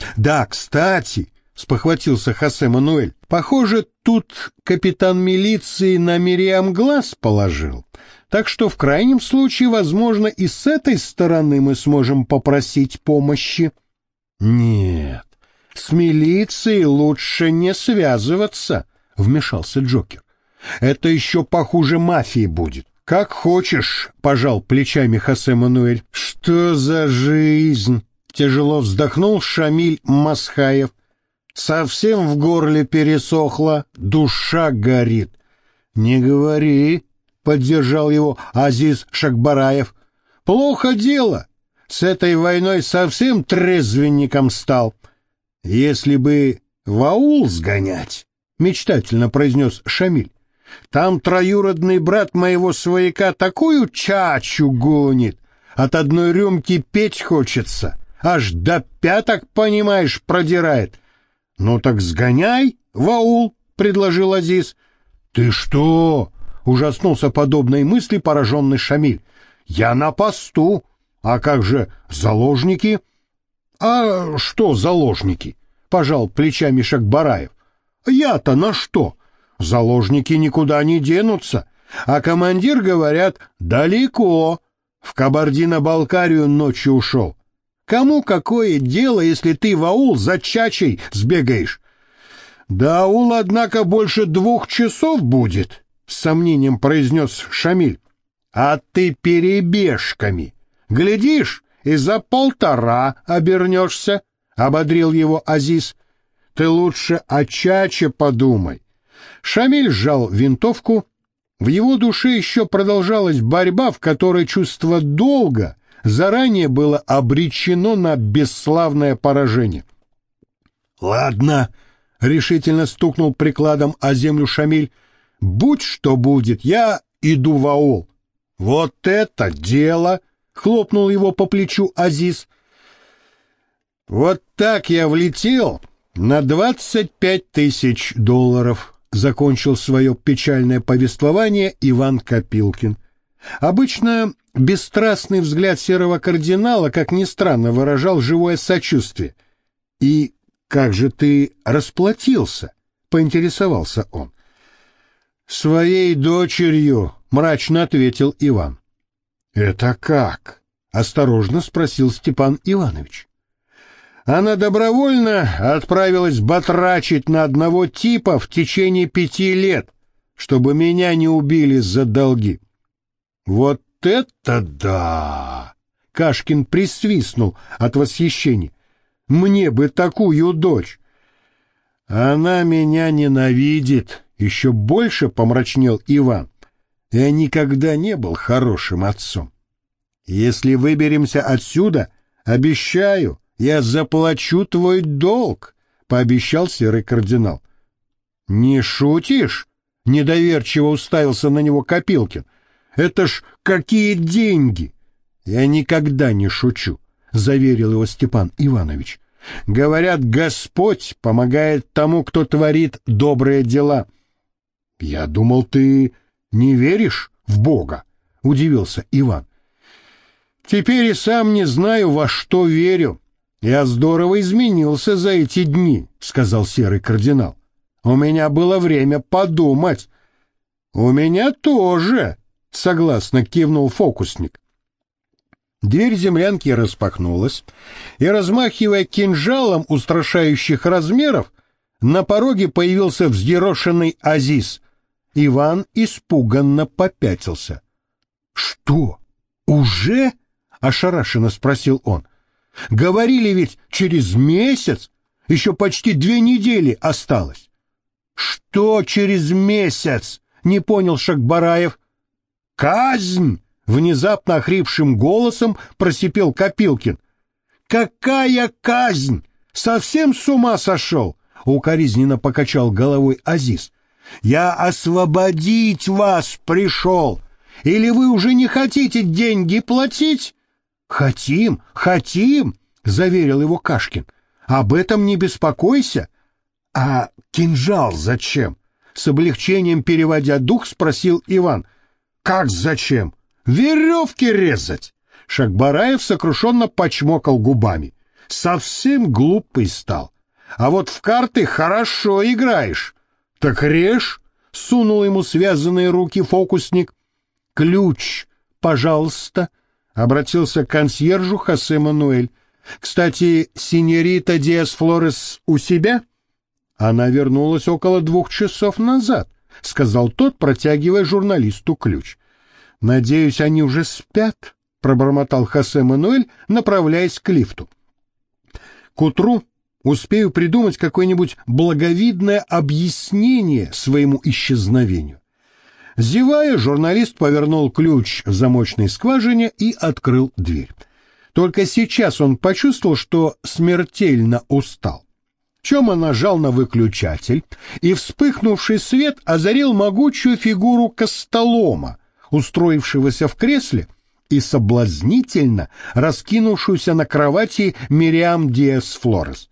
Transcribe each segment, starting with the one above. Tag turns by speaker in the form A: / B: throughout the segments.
A: Да, кстати, спохватился Хосе Мануэль, похоже, тут капитан милиции на Мириам глаз положил. Так что в крайнем случае, возможно, и с этой стороны мы сможем попросить помощи. Нет, с милицией лучше не связываться, вмешался Джокер. Это еще похуже мафии будет. Как хочешь, пожал плечами Хосе Мануэль. Что за жизнь? Тяжело вздохнул Шамиль Масхаев. Совсем в горле пересохло, душа горит. Не говори, поддержал его Азиз Шакбараев. Плохо дело. С этой войной совсем трезвенником стал. Если бы в аул сгонять, мечтательно произнес Шамиль. Там троюродный брат моего свояка такую чачу гонит, от одной рюмки петь хочется, аж до пяток, понимаешь, продирает. Ну так сгоняй в аул, предложил Азиз. Ты что? Ужаснулся подобной мысли пораженный Шамиль. Я на посту. А как же заложники? А что заложники? Пожал плечами Шакбараев. Я-то на что? Заложники никуда не денутся, а командир, говорят, далеко, в Кабардино-Балкарию ночью ушел. Кому какое дело, если ты в аул за чачей сбегаешь? Да аул, однако, больше 2 часов будет, с сомнением произнес Шамиль. А ты перебежками. Глядишь, и за 1,5 обернешься, ободрил его Азиз. Ты лучше о чаче подумай. Шамиль сжал винтовку. В его душе еще продолжалась борьба, в которой чувство долга заранее было обречено на бесславное поражение. «Ладно», — решительно стукнул прикладом о землю Шамиль, — «будь что будет, я иду в аул». «Вот это дело!» — хлопнул его по плечу Азиз. «Вот так я влетел на $25 000. Закончил свое печальное повествование Иван Копилкин. Обычно бесстрастный взгляд серого кардинала, как ни странно, выражал живое сочувствие. «И как же ты расплатился?» — поинтересовался он. «Своей дочерью», — мрачно ответил Иван. «Это как?» — осторожно спросил Степан Иванович. Она добровольно отправилась батрачить на одного типа в течение 5 лет, чтобы меня не убили за долги. Вот это да! Кашкин присвистнул от восхищения. Мне бы такую дочь. Она меня ненавидит, еще больше помрачнел Иван. Я никогда не был хорошим отцом. Если выберемся отсюда, обещаю, я заплачу твой долг, — пообещал серый кардинал. — Не шутишь? — недоверчиво уставился на него Копилкин. — Это ж какие деньги! — Я никогда не шучу, — заверил его Степан Иванович. — Говорят, Господь помогает тому, кто творит добрые дела. — Я думал, ты не веришь в Бога, — удивился Иван. — Теперь и сам не знаю, во что верю. «Я здорово изменился за эти дни», — сказал серый кардинал. «У меня было время подумать». «У меня тоже», — согласно кивнул фокусник. Дверь землянки распахнулась, и, размахивая кинжалом устрашающих размеров, на пороге появился взъерошенный Азиз. Иван испуганно попятился. «Что, уже?» — ошарашенно спросил он. Говорили ведь через месяц, еще почти 2 недели осталось. Что через месяц? Не понял Шакбараев. Казнь! Внезапно охрипшим голосом просипел Копилкин. Какая казнь? Совсем с ума сошел? Укоризненно покачал головой Азиз. Я освободить вас пришел. Или вы уже не хотите деньги платить? «Хотим, хотим», — заверил его Кашкин. «Об этом не беспокойся». «А кинжал зачем?» — с облегчением переводя дух, спросил Иван. «Как зачем? Веревки резать!» Шакбараев сокрушенно почмокал губами. Совсем глупый стал. А вот в карты хорошо играешь. Так режь, — сунул ему связанные руки фокусник. Ключ, пожалуйста, — обратился к консьержу Хосе Мануэль. Кстати, синьорита Диас-Флорес у себя? Она вернулась около 2 часов назад, — сказал тот, протягивая журналисту ключ. Надеюсь, они уже спят, — пробормотал Хосе Мануэль, направляясь к лифту. К утру успею придумать какое-нибудь благовидное объяснение своему исчезновению. Зевая, журналист повернул ключ в замочной скважине и открыл дверь. Только сейчас он почувствовал, что смертельно устал. Чома нажал на выключатель, и вспыхнувший свет озарил могучую фигуру Костолома, устроившегося в кресле, и соблазнительно раскинувшуюся на кровати Мириам Диас-Флорес.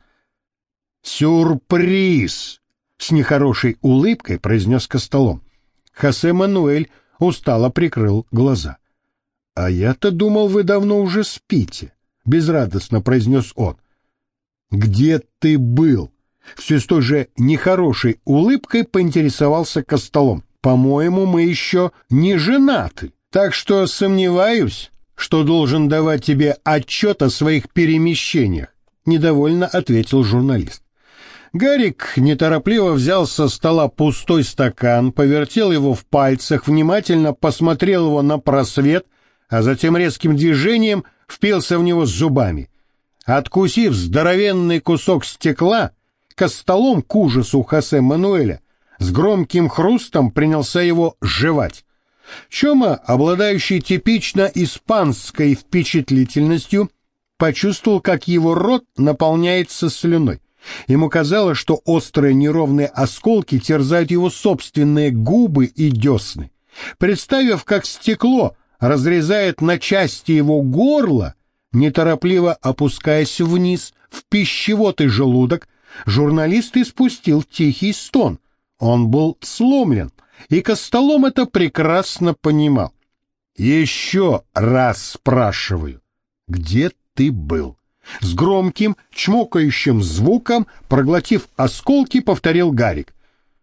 A: «Сюрприз!» — с нехорошей улыбкой произнес Костолом. Хосе Мануэль устало прикрыл глаза. «А я-то думал, вы давно уже спите», — безрадостно произнес он. «Где ты был?» — все с той же нехорошей улыбкой поинтересовался Костолом. «По-моему, мы еще не женаты, так что сомневаюсь, что должен давать тебе отчет о своих перемещениях», — недовольно ответил журналист. Гарик неторопливо взял со стола пустой стакан, повертел его в пальцах, внимательно посмотрел его на просвет, а затем резким движением впился в него зубами. Откусив здоровенный кусок стекла, Костолом, к ужасу Хосе Мануэля, с громким хрустом принялся его жевать. Чома, обладающий типично испанской впечатлительностью, почувствовал, как его рот наполняется слюной. Ему казалось, что острые неровные осколки терзают его собственные губы и десны. Представив, как стекло разрезает на части его горло, неторопливо опускаясь вниз в пищевод и желудок, журналист испустил тихий стон. Он был сломлен, и Костолом это прекрасно понимал. «Еще раз спрашиваю, где ты был?» С громким, чмокающим звуком, проглотив осколки, повторил Гарик.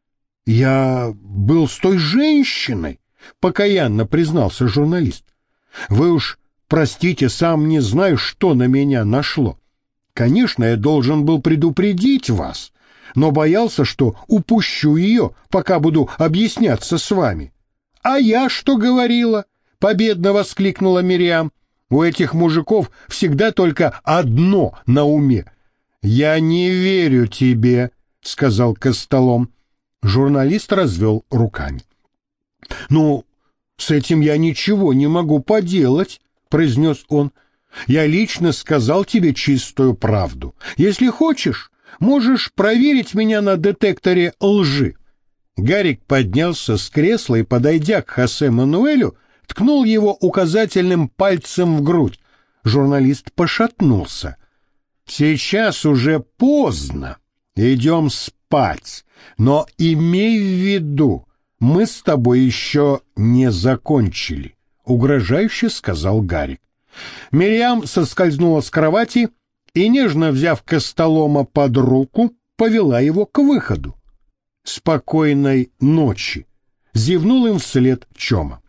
A: «Я был с той женщиной», — покаянно признался журналист. «Вы уж простите, сам не знаю, что на меня нашло. Конечно, я должен был предупредить вас, но боялся, что упущу ее, пока буду объясняться с вами». «А я что говорила?» — победно воскликнула Мириам. «У этих мужиков всегда только одно на уме». «Я не верю тебе», — сказал Костолом. Журналист развел руками. «Ну, с этим я ничего не могу поделать», — произнес он. «Я лично сказал тебе чистую правду. Если хочешь, можешь проверить меня на детекторе лжи». Гарик поднялся с кресла и, подойдя к Хосе Мануэлю, ткнул его указательным пальцем в грудь. Журналист пошатнулся. «Сейчас уже поздно. Идем спать. Но имей в виду, мы с тобой еще не закончили», — угрожающе сказал Гарик. Мириам соскользнула с кровати и, нежно взяв Костолома под руку, повела его к выходу. «Спокойной ночи», — зевнул им вслед Чома.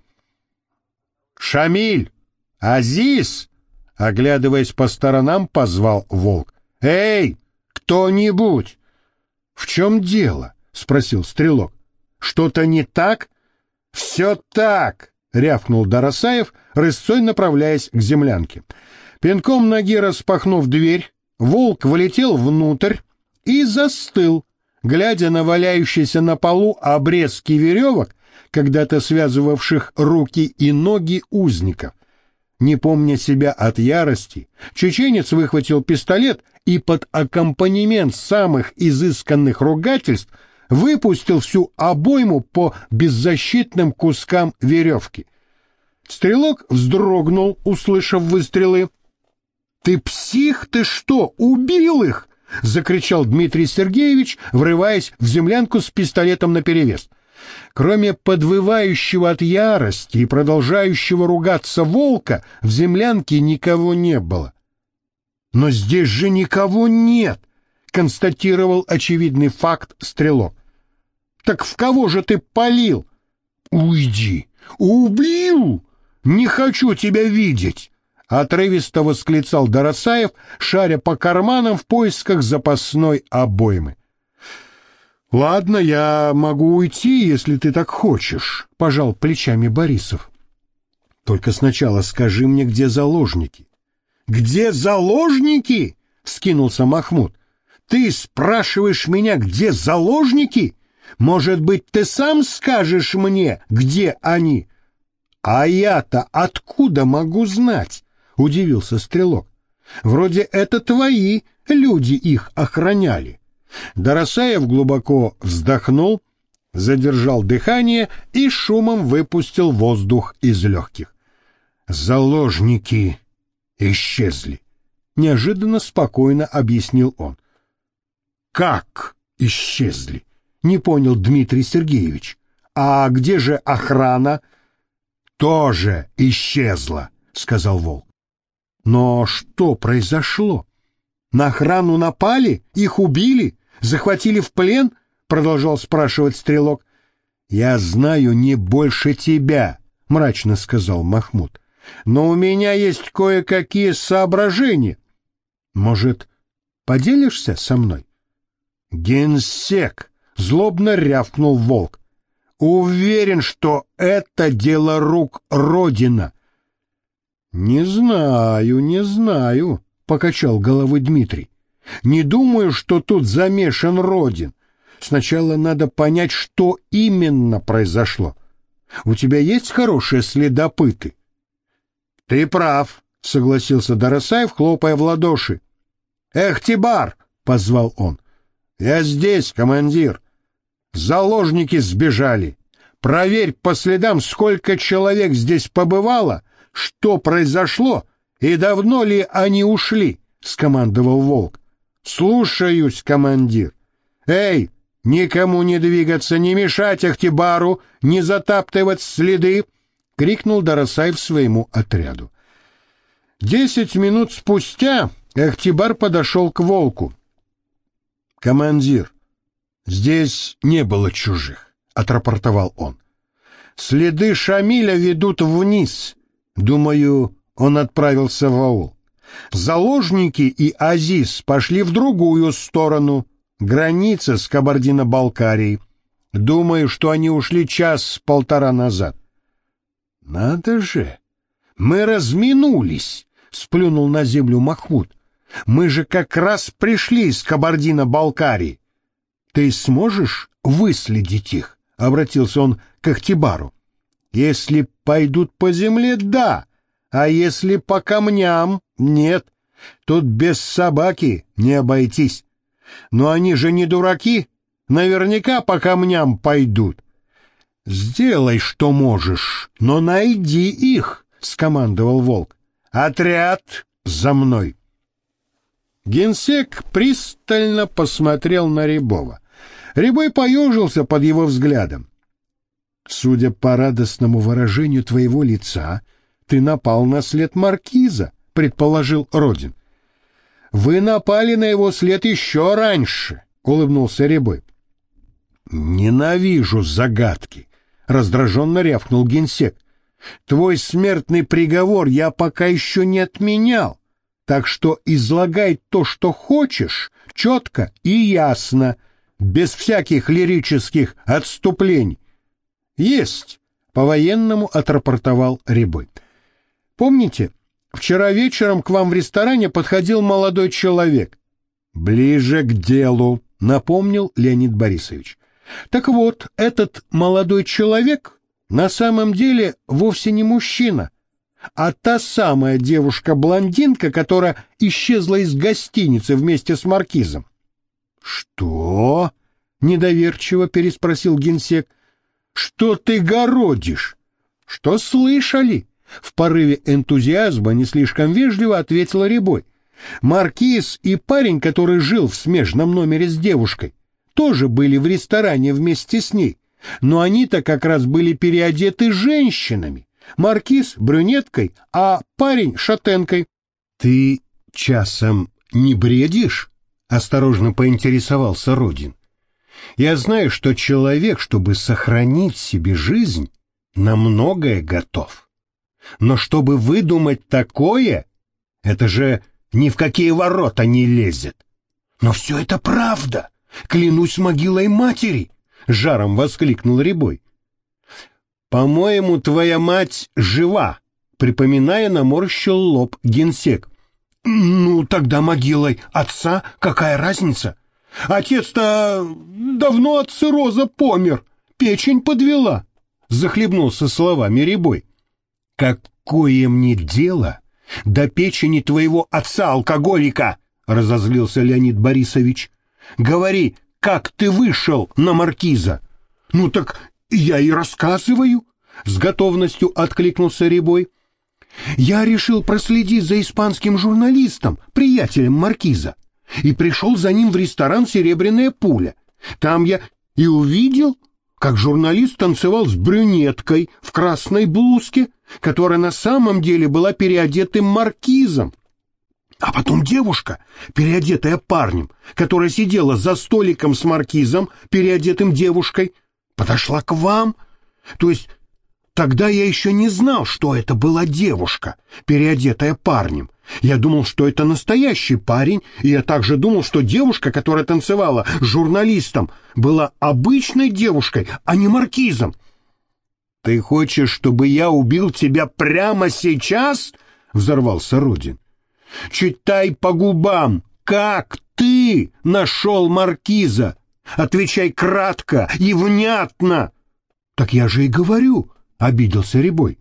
A: «Шамиль! Азиз!» — оглядываясь по сторонам, позвал волк. «Эй, кто-нибудь!» «В чем дело?» — спросил стрелок. «Что-то не так?» «Все так!» — рявкнул Дарасаев, рысцой направляясь к землянке. Пинком ноги распахнув дверь, волк влетел внутрь и застыл, глядя на валяющиеся на полу обрезки веревок, когда-то связывавших руки и ноги узников. Не помня себя от ярости, чеченец выхватил пистолет и под аккомпанемент самых изысканных ругательств выпустил всю обойму по беззащитным кускам веревки. Стрелок вздрогнул, услышав выстрелы. «Ты псих, ты что, убил их?» — закричал Дмитрий Сергеевич, врываясь в землянку с пистолетом наперевес. Кроме подвывающего от ярости и продолжающего ругаться волка, в землянке никого не было. Но здесь же никого нет, констатировал очевидный факт стрелок. Так в кого же ты палил? Уйди! Убью! Не хочу тебя видеть! Отрывисто восклицал Доросаев, шаря по карманам в поисках запасной обоймы. «Ладно, я могу уйти, если ты так хочешь», — пожал плечами Борисов. «Только сначала скажи мне, где заложники». «Где заложники?» — вскинулся Махмуд. «Ты спрашиваешь меня, где заложники? Может быть, ты сам скажешь мне, где они?» «А я-то откуда могу знать?» — удивился стрелок. «Вроде это твои люди их охраняли». Доросаев глубоко вздохнул, задержал дыхание и шумом выпустил воздух из легких. «Заложники исчезли», — неожиданно спокойно объяснил он. «Как исчезли?» — не понял Дмитрий Сергеевич. «А где же охрана?» «Тоже исчезла», — сказал Волк. «Но что произошло? На охрану напали? Их убили? Захватили в плен?» — продолжал спрашивать стрелок. «Я знаю не больше тебя», — мрачно сказал Махмуд. «Но у меня есть кое-какие соображения. Может, поделишься со мной?» «Генсек!» — злобно рявкнул Волк. «Уверен, что это дело рук Родина». «Не знаю», — покачал головой Дмитрий. «Не думаю, что тут замешан Родин. Сначала надо понять, что именно произошло. У тебя есть хорошие следопыты?» «Ты прав», — согласился Доросаев, хлопая в ладоши. «Эхтибар!» — позвал он. «Я здесь, командир. Заложники сбежали. Проверь по следам, сколько человек здесь побывало, что произошло и давно ли они ушли», — скомандовал Волк. «Слушаюсь, командир. Эй, никому не двигаться, не мешать Эхтибару, не затаптывать следы», — крикнул Доросаев своему отряду. 10 минут спустя Эхтибар подошел к Волку. «Командир, здесь не было чужих», — отрапортовал он. «Следы Шамиля ведут вниз. Думаю, он отправился в аул. Заложники и Азиз пошли в другую сторону, граница с Кабардино-Балкарией. Думаю, что они ушли час-полтора назад». «Надо же! Мы разминулись!» — сплюнул на землю Махмуд. «Мы же как раз пришли из Кабардино-Балкарии. Ты сможешь выследить их?» — обратился он к Эхтибару. «Если пойдут по земле, да, а если по камням, нет. Тут без собаки не обойтись. Но они же не дураки, наверняка по камням пойдут». «Сделай, что можешь, но найди их», — скомандовал Волк. «Отряд за мной». Генсек пристально посмотрел на Рябова. Рябой поежился под его взглядом. «Судя по радостному выражению твоего лица, ты напал на след маркиза», — предположил Родин. «Вы напали на его след еще раньше», — улыбнулся Рябой. «Ненавижу загадки», — раздраженно рявкнул Генсек. «Твой смертный приговор я пока еще не отменял, так что излагай то, что хочешь, четко и ясно, без всяких лирических отступлений». «Есть», — по-военному отрапортовал Рябой. «Помните, вчера вечером к вам в ресторане подходил молодой человек?» «Ближе к делу», — напомнил Леонид Борисович. «Так вот, этот молодой человек на самом деле вовсе не мужчина, а та самая девушка-блондинка, которая исчезла из гостиницы вместе с маркизом». «Что?» — недоверчиво переспросил Генсек. «Что ты городишь?» «Что слышали?» — в порыве энтузиазма не слишком вежливо ответил Рябой. «Маркиз и парень, который жил в смежном номере с девушкой, тоже были в ресторане вместе с ней, но они-то как раз были переодеты женщинами. Маркиз — брюнеткой, а парень — шатенкой». «Ты часом не бредишь?» — осторожно поинтересовался Родин. «Я знаю, что человек, чтобы сохранить себе жизнь, на многое готов. Но чтобы выдумать такое, это же ни в какие ворота не лезет». «Но все это правда! Клянусь могилой матери!» — жаром воскликнул Рябой. «По-моему, твоя мать жива», — припоминая, наморщил лоб генсек. «Ну, тогда могилой отца какая разница? Отец-то давно от цирроза помер, печень подвела», — захлебнулся словами Рябой. «Какое мне дело до печени твоего отца-алкоголика?» — разозлился Леонид Борисович. «Говори, как ты вышел на маркиза?» «Ну так я и рассказываю», — с готовностью откликнулся Рябой. «Я решил проследить за испанским журналистом, приятелем маркиза, и пришел за ним в ресторан «Серебряная пуля». Там я и увидел, как журналист танцевал с брюнеткой в красной блузке, которая на самом деле была переодетым маркизом. А потом девушка, переодетая парнем, которая сидела за столиком с маркизом, переодетым девушкой, подошла к вам. То есть тогда я еще не знал, что это была девушка, переодетая парнем. Я думал, что это настоящий парень, и я также думал, что девушка, которая танцевала с журналистом, была обычной девушкой, а не маркизом. «Ты хочешь, чтобы я убил тебя прямо сейчас?» — взорвался Родин. «Читай по губам, как ты нашел маркиза? Отвечай кратко и внятно». «Так я же и говорю», — обиделся Рябой.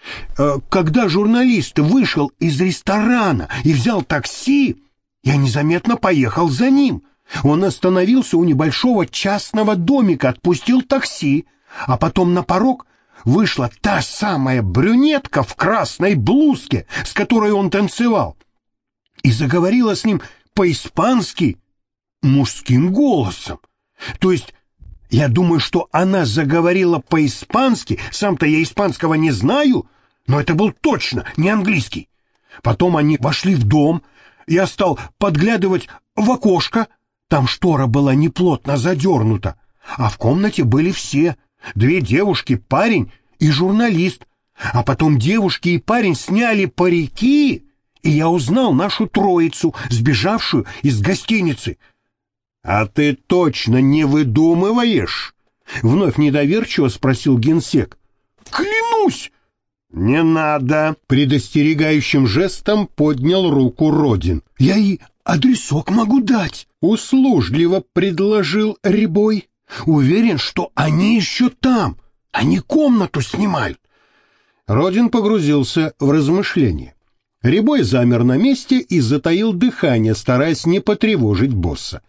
A: «Когда журналист вышел из ресторана и взял такси, я незаметно поехал за ним. Он остановился у небольшого частного домика, отпустил такси, а потом на порог вышла та самая брюнетка в красной блузке, с которой он танцевал, и заговорила с ним по-испански мужским голосом. То есть я думаю, что она заговорила по-испански, сам-то я испанского не знаю, но это был точно не английский. Потом они вошли в дом, я стал подглядывать в окошко, там штора была неплотно задернута, а в комнате были все, 2 девушки, парень и журналист. А потом девушки и парень сняли парики, и я узнал нашу троицу, сбежавшую из гостиницы». «А ты точно не выдумываешь?» — вновь недоверчиво спросил генсек. «Клянусь!» «Не надо!» — предостерегающим жестом поднял руку Родин. «Я и адресок могу дать!» — услужливо предложил Рябой. «Уверен, что они еще там, они комнату снимают». Родин погрузился в размышления. Рябой замер на месте и затаил дыхание, стараясь не потревожить босса.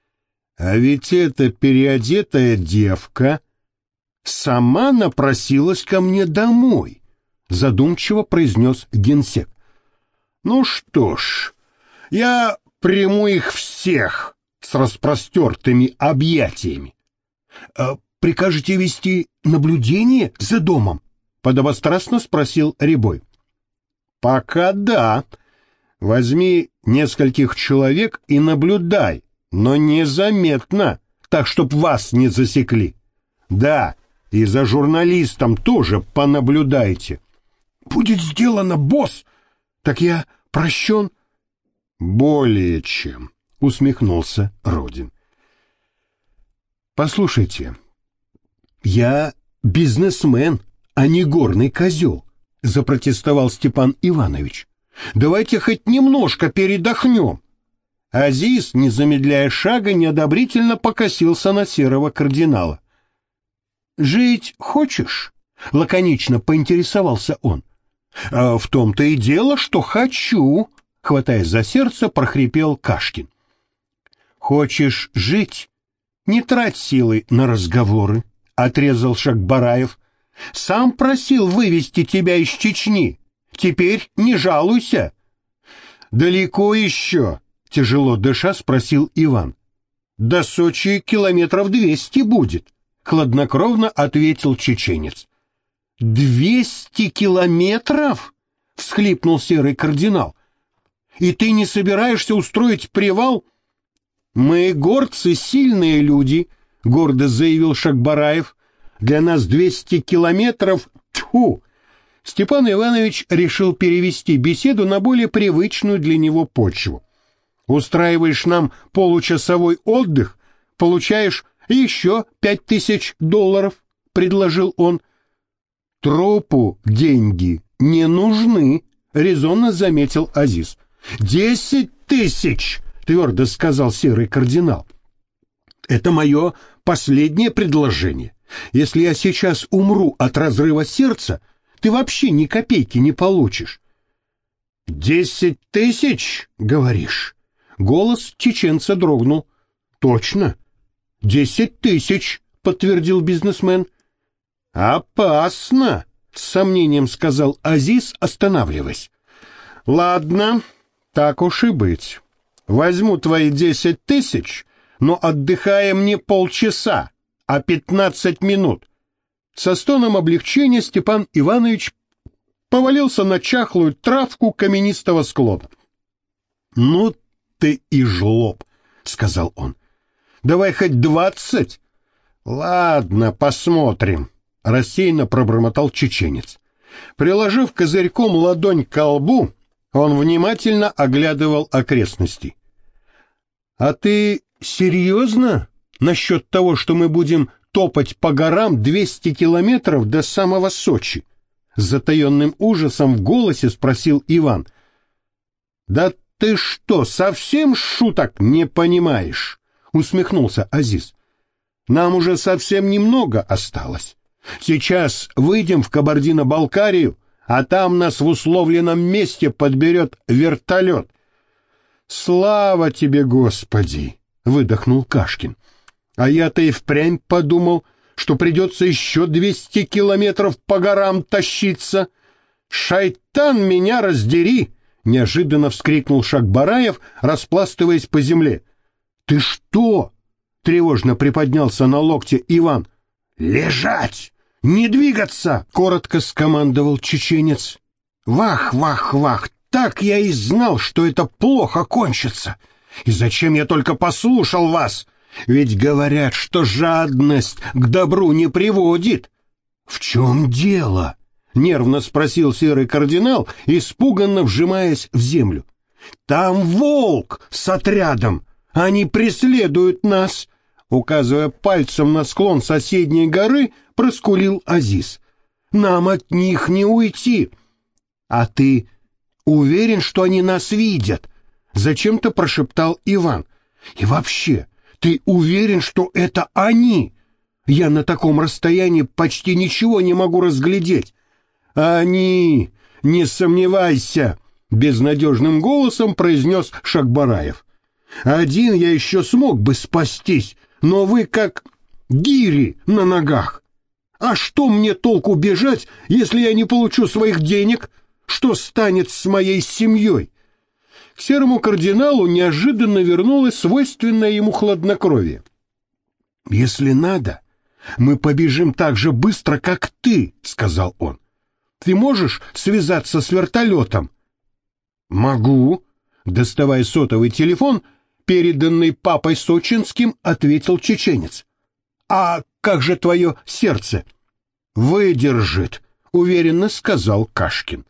A: «А ведь эта переодетая девка сама напросилась ко мне домой», — задумчиво произнес генсек. «Ну что ж, я приму их всех с распростертыми объятиями». «Прикажете вести наблюдение за домом?» — подобострастно спросил Рябой. «Пока да. Возьми нескольких человек и наблюдай, но незаметно, так, чтоб вас не засекли. Да, и за журналистом тоже понаблюдайте». «Будет сделано, босс. Так я прощен?» «Более чем», — усмехнулся Родин. «Послушайте, я бизнесмен, а не горный козел», — запротестовал Степан Иванович. «Давайте хоть немножко передохнем». Азиз, не замедляя шага, неодобрительно покосился на серого кардинала. «Жить хочешь?» — лаконично поинтересовался он. «В том-то и дело, что хочу», — хватаясь за сердце, прохрипел Кашкин. «Хочешь жить? Не трать силы на разговоры», — отрезал Шакбараев. «Сам просил вывести тебя из Чечни. Теперь не жалуйся». «Далеко еще?» — тяжело дыша спросил Иван. «До Сочи 200 километров будет», — хладнокровно ответил чеченец. 200 километров?» — всхлипнул серый кардинал. И ты не собираешься устроить привал? Мы, горцы, сильные люди, — гордо заявил Шагбараев. Для нас 200 километров... Тьфу! Степан Иванович решил перевести беседу на более привычную для него почву. Устраиваешь нам получасовой отдых, получаешь еще $5000, — предложил он. Трупу деньги не нужны, — резонно заметил Азиз. 10 000, — твердо сказал серый кардинал. Это мое последнее предложение. Если я сейчас умру от разрыва сердца, ты вообще ни копейки не получишь. 10 000, говоришь? Голос чеченца дрогнул. Точно. 10 000, подтвердил бизнесмен. Опасно, с сомнением сказал Азиз, останавливаясь. Ладно, так уж и быть. Возьму твои 10 000, но отдыхаем не полчаса, а 15 минут. Со стоном облегчения Степан Иванович повалился на чахлую травку каменистого склона. «Ну ты и жлоб», — сказал он. «Давай хоть 20». «Ладно, посмотрим», — рассеянно пробормотал чеченец. Приложив козырьком ладонь к колбу, он внимательно оглядывал окрестности. «А ты серьезно насчет того, что мы будем топать по горам 200 километров до самого Сочи?» С затаенным ужасом в голосе спросил Иван. «Да ты что, совсем шуток не понимаешь?» Усмехнулся Азиз. «Нам уже совсем немного осталось. Сейчас выйдем в Кабардино-Балкарию, а там нас в условленном месте подберет вертолет». «Слава тебе, Господи!» — выдохнул Кашкин. «А я-то и впрямь подумал, что придется еще 200 километров по горам тащиться. Шайтан меня раздери!» — неожиданно вскрикнул Шагбараев, распластываясь по земле. «Ты что?» — тревожно приподнялся на локте Иван. «Лежать! Не двигаться!» — коротко скомандовал чеченец. «Вах, вах, вах! Так я и знал, что это плохо кончится! И зачем я только послушал вас? Ведь говорят, что жадность к добру не приводит». «В чем дело?» — нервно спросил серый кардинал, испуганно вжимаясь в землю. «Там волк с отрядом! Они преследуют нас!» Указывая пальцем на склон соседней горы, проскулил Азиз. «Нам от них не уйти!» «А ты уверен, что они нас видят?» — зачем-то прошептал Иван. «И вообще, ты уверен, что это они? Я на таком расстоянии почти ничего не могу разглядеть». «Они, не сомневайся», — безнадежным голосом произнес Шагбараев. «Один я еще смог бы спастись, но вы как гири на ногах. А что мне толку бежать, если я не получу своих денег? Что станет с моей семьей?» К серому кардиналу неожиданно вернулось свойственное ему хладнокровие. «Если надо, мы побежим так же быстро, как ты», — сказал он. «Ты можешь связаться с вертолетом?» «Могу», — доставая сотовый телефон, переданный папой Сочинским, ответил чеченец. «А как же твое сердце?» «Выдержит», — уверенно сказал Кашкин.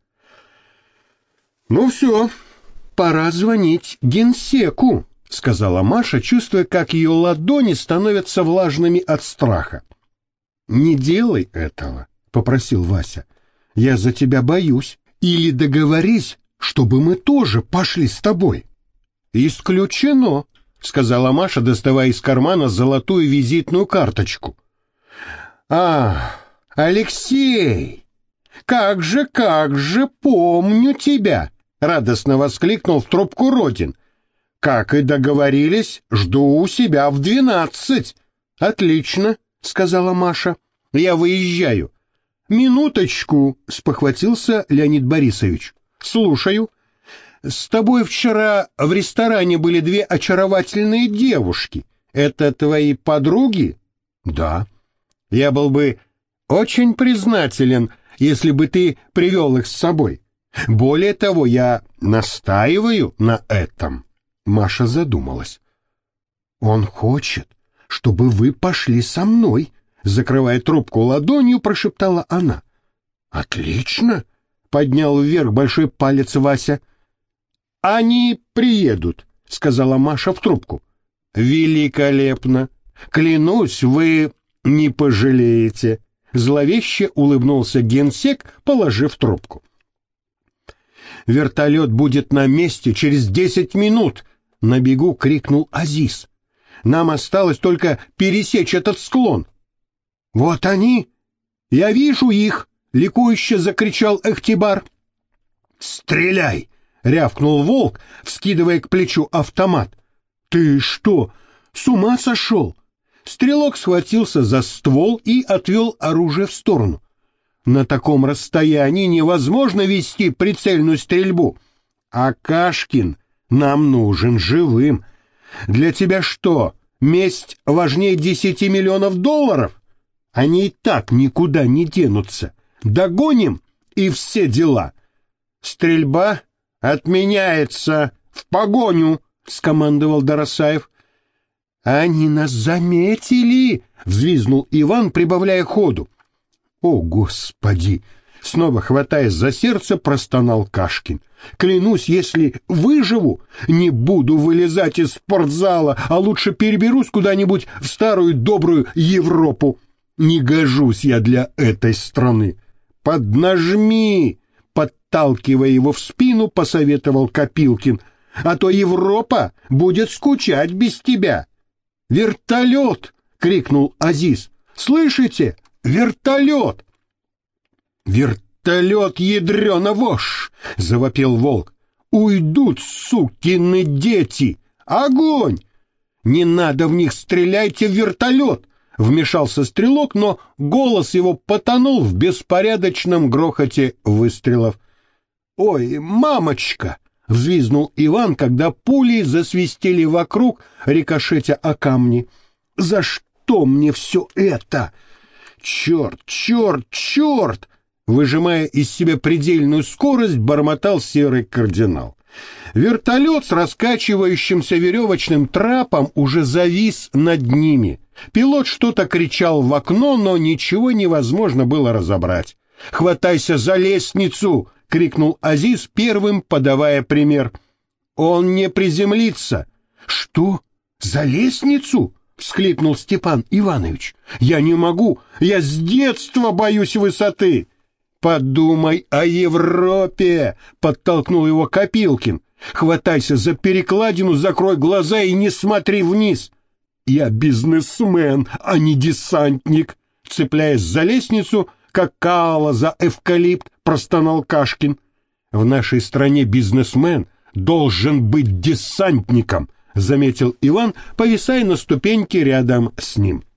A: «Ну все, пора звонить генсеку», — сказала Маша, чувствуя, как ее ладони становятся влажными от страха. «Не делай этого», — попросил Вася. «Я за тебя боюсь. Или договорись, чтобы мы тоже пошли с тобой». «Исключено», — сказала Маша, доставая из кармана золотую визитную карточку. «А, Алексей, как же, помню тебя!» — радостно воскликнул в трубку Родин. «Как и договорились, жду у себя в 12. «Отлично», — сказала Маша. «Я выезжаю». «Минуточку», — спохватился Леонид Борисович. «Слушаю. С тобой вчера в ресторане были 2 очаровательные девушки. Это твои подруги?» «Да». «Я был бы очень признателен, если бы ты привел их с собой. Более того, я настаиваю на этом. Маша задумалась. Он хочет, чтобы вы пошли со мной, закрывая трубку ладонью, прошептала она. Отлично, поднял вверх большой палец Вася. Они приедут, сказала Маша в трубку. Великолепно. Клянусь, вы не пожалеете. Зловеще улыбнулся генсек, положив трубку. Вертолет будет на месте через 10 минут, на бегу крикнул Азиз. Нам осталось только пересечь этот склон. Вот они! Я вижу их! Ликующе закричал Эхтибар. Стреляй! Рявкнул волк, вскидывая к плечу автомат. Ты что, с ума сошел? Стрелок схватился за ствол и отвел оружие в сторону. На таком расстоянии невозможно вести прицельную стрельбу. А Кашкин нам нужен живым. Для тебя что, месть важнее 10 миллионов долларов? Они и так никуда не денутся. Догоним, и все дела. Стрельба отменяется. В погоню, скомандовал Дарасаев. Они нас заметили, взвизнул Иван, прибавляя ходу. О, Господи! Снова хватаясь за сердце, простонал Кашкин. Клянусь, если выживу, не буду вылезать из спортзала, а лучше переберусь куда-нибудь в старую добрую Европу. Не гожусь я для этой страны. Поднажми, подталкивая его в спину, посоветовал Копилкин, а то Европа будет скучать без тебя. Вертолет! Крикнул Азиз. Слышите? Вертолет! Вертолет, ядрёна вошь! Завопил волк. Уйдут, сукины дети! Огонь! Не надо в них, стреляйте в вертолет! Вмешался стрелок, но голос его потонул в беспорядочном грохоте выстрелов. «Ой, мамочка!» — взвизнул Иван, когда пули засвистели вокруг, рикошетя о камни. «За что мне все это? Черт, черт, черт!» Выжимая из себя предельную скорость, бормотал серый кардинал. Вертолет с раскачивающимся веревочным трапом уже завис над ними. Пилот что-то кричал в окно, но ничего невозможно было разобрать. «Хватайся за лестницу!» — крикнул Азиз, первым подавая пример. «Он не приземлится!» «Что? За лестницу?» — всхлипнул Степан Иванович. «Я не могу! Я с детства боюсь высоты!» «Подумай о Европе!» — подтолкнул его Копилкин. «Хватайся за перекладину, закрой глаза и не смотри вниз!» «Я бизнесмен, а не десантник!» Цепляясь за лестницу, как каала за эвкалипт, простонал Кашкин. «В нашей стране бизнесмен должен быть десантником», заметил Иван, повисая на ступеньке рядом с ним.